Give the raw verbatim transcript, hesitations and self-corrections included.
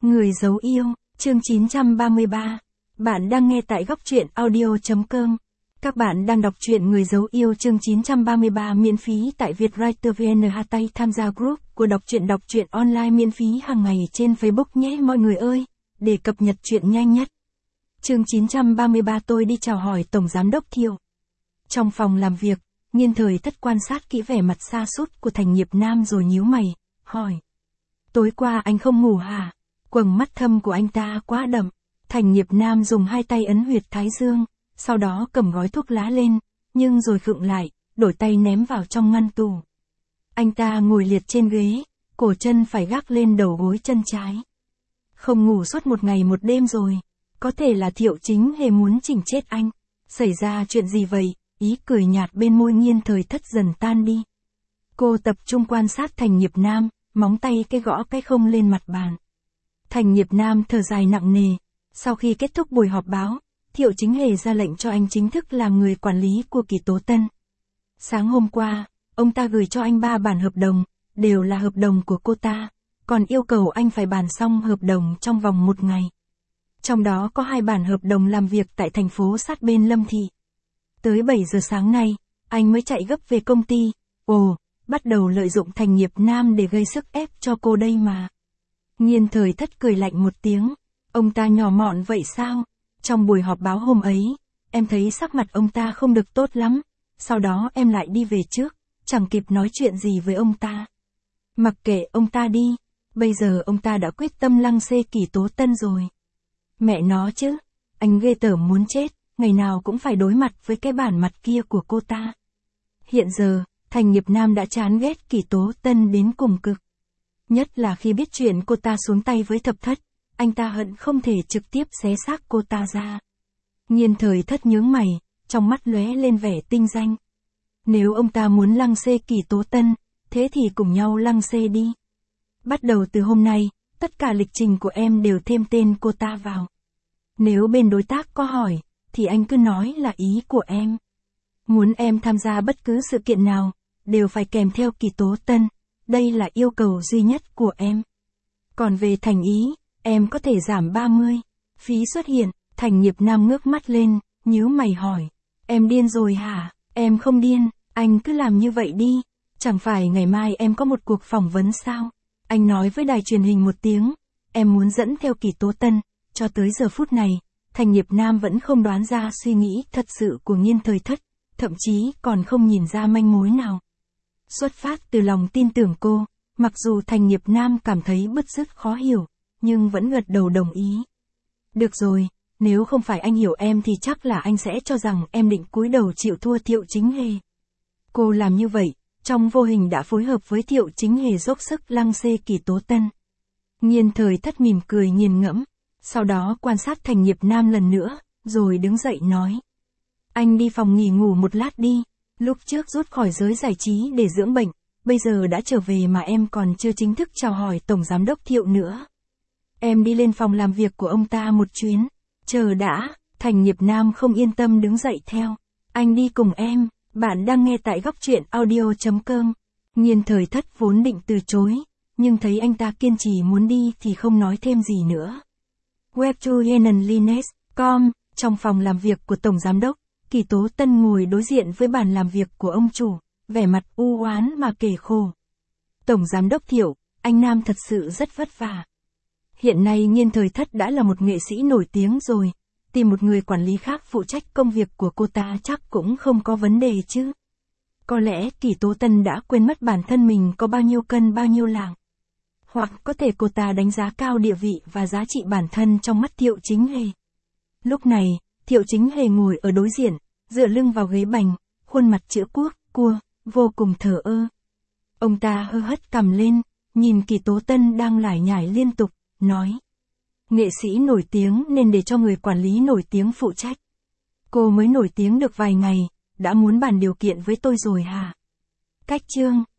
Người giấu yêu, chương chín trăm ba mươi ba. Bạn đang nghe tại góc truyện audio.com. Các bạn đang đọc truyện Người giấu yêu chương chín trăm ba mươi ba miễn phí tại Vietwriter vê en. Tay tham gia group của đọc truyện đọc truyện online miễn phí hàng ngày trên Facebook nhé mọi người ơi, để cập nhật truyện nhanh nhất. Chương chín trăm ba mươi ba tôi đi chào hỏi Tổng Giám đốc Thiệu. Trong phòng làm việc, Nghiên Thời Thất quan sát kỹ vẻ mặt sa sút của Thành Nghiệp Nam rồi nhíu mày, hỏi. Tối qua anh không ngủ hả? Quầng mắt thâm của anh ta quá đậm. Thành Nghiệp Nam dùng hai tay ấn huyệt thái dương, sau đó cầm gói thuốc lá lên, nhưng rồi khựng lại, đổi tay ném vào trong ngăn tủ. Anh ta ngồi liệt trên ghế, cổ chân phải gác lên đầu gối chân trái. Không ngủ suốt một ngày một đêm rồi, có thể là Thiệu Chính Hề muốn chỉnh chết anh. Xảy ra chuyện gì vậy? Ý cười nhạt bên môi Nghiên Thời Thất dần tan đi. Cô tập trung quan sát Thành Nghiệp Nam, móng tay cái gõ cái không lên mặt bàn. Thành Nghiệp Nam thở dài nặng nề. Sau khi kết thúc buổi họp báo, Thiệu Chính Hề ra lệnh cho anh chính thức làm người quản lý của Kỳ Tố Tân. Sáng hôm qua, ông ta gửi cho anh ba bản hợp đồng, đều là hợp đồng của cô ta, còn yêu cầu anh phải bàn xong hợp đồng trong vòng một ngày. Trong đó có hai bản hợp đồng làm việc tại thành phố sát bên Lâm Thị. Tới bảy giờ sáng nay, anh mới chạy gấp về công ty. Ồ, bắt đầu lợi dụng Thành Nghiệp Nam để gây sức ép cho cô đây mà. Nghiên Thời Thất cười lạnh một tiếng. Ông ta nhỏ mọn vậy sao? Trong buổi họp báo hôm ấy, em thấy sắc mặt ông ta không được tốt lắm. Sau đó em lại đi về trước, chẳng kịp nói chuyện gì với ông ta. Mặc kệ ông ta đi, bây giờ ông ta đã quyết tâm lăng xê Kỳ Tố Tân rồi. Mẹ nó chứ, anh ghê tởm muốn chết, ngày nào cũng phải đối mặt với cái bản mặt kia của cô ta. Hiện giờ, Thành Nghiệp Nam đã chán ghét Kỳ Tố Tân đến cùng cực. Nhất là khi biết chuyện cô ta xuống tay với Thập Thất, anh ta hận không thể trực tiếp xé xác cô ta ra. Nghiên Thời Thất nhướng mày, trong mắt lóe lên vẻ tinh danh. Nếu ông ta muốn lăng xê Kỳ Tố Tân, thế thì cùng nhau lăng xê đi. Bắt đầu từ hôm nay, tất cả lịch trình của em đều thêm tên cô ta vào. Nếu bên đối tác có hỏi, thì anh cứ nói là ý của em. Muốn em tham gia bất cứ sự kiện nào, đều phải kèm theo Kỳ Tố Tân. Đây là yêu cầu duy nhất của em. Còn về thành ý, em có thể giảm ba mươi. Phí xuất hiện. Thành Nghiệp Nam ngước mắt lên, nhíu mày hỏi. Em điên rồi hả? Em không điên, anh cứ làm như vậy đi. Chẳng phải ngày mai em có một cuộc phỏng vấn sao? Anh nói với đài truyền hình một tiếng. Em muốn dẫn theo Kỳ Tố Tân. Cho tới giờ phút này, Thành Nghiệp Nam vẫn không đoán ra suy nghĩ thật sự của Nghiên Thời Thất. Thậm chí còn không nhìn ra manh mối nào. Xuất phát từ lòng tin tưởng cô, mặc dù Thành Nghiệp Nam cảm thấy bứt rứt khó hiểu, nhưng vẫn gật đầu đồng ý. Được rồi, nếu không phải anh hiểu em thì chắc là anh sẽ cho rằng em định cúi đầu chịu thua Thiệu Chính Hề. Cô làm như vậy, trong vô hình đã phối hợp với Thiệu Chính Hề dốc sức lăng xê Kỳ Tố Tân. Nghiên Thời Thất mỉm cười nghiền ngẫm, sau đó quan sát Thành Nghiệp Nam lần nữa, rồi đứng dậy nói. Anh đi phòng nghỉ ngủ một lát đi. Lúc trước rút khỏi giới giải trí để dưỡng bệnh, bây giờ đã trở về mà em còn chưa chính thức chào hỏi Tổng Giám đốc Thiệu nữa. Em đi lên phòng làm việc của ông ta một chuyến. Chờ đã, Thành Nghiệp Nam không yên tâm đứng dậy theo. Anh đi cùng em, bạn đang nghe tại góc truyện audio.com. Nghiên Thời Thất vốn định từ chối, nhưng thấy anh ta kiên trì muốn đi thì không nói thêm gì nữa. web to henan linux chấm com, trong phòng làm việc của Tổng Giám đốc. Kỳ Tố Tân ngồi đối diện với bàn làm việc của ông chủ, vẻ mặt u oán mà kể khổ. Tổng Giám đốc Thiệu, anh Nam thật sự rất vất vả. Hiện nay Nghiên Thời Thất đã là một nghệ sĩ nổi tiếng rồi, tìm một người quản lý khác phụ trách công việc của cô ta chắc cũng không có vấn đề chứ. Có lẽ Kỳ Tố Tân đã quên mất bản thân mình có bao nhiêu cân bao nhiêu lạng. Hoặc có thể cô ta đánh giá cao địa vị và giá trị bản thân trong mắt Thiệu Chính Hề. Lúc này, Thiệu Chính Hề ngồi ở đối diện, dựa lưng vào ghế bành, khuôn mặt chữ quốc, cua, vô cùng thờ ơ. Ông ta hơ hất cằm lên, nhìn Kỳ Tố Tân đang lải nhải liên tục, nói. Nghệ sĩ nổi tiếng nên để cho người quản lý nổi tiếng phụ trách. Cô mới nổi tiếng được vài ngày, đã muốn bàn điều kiện với tôi rồi hả? Cách chương.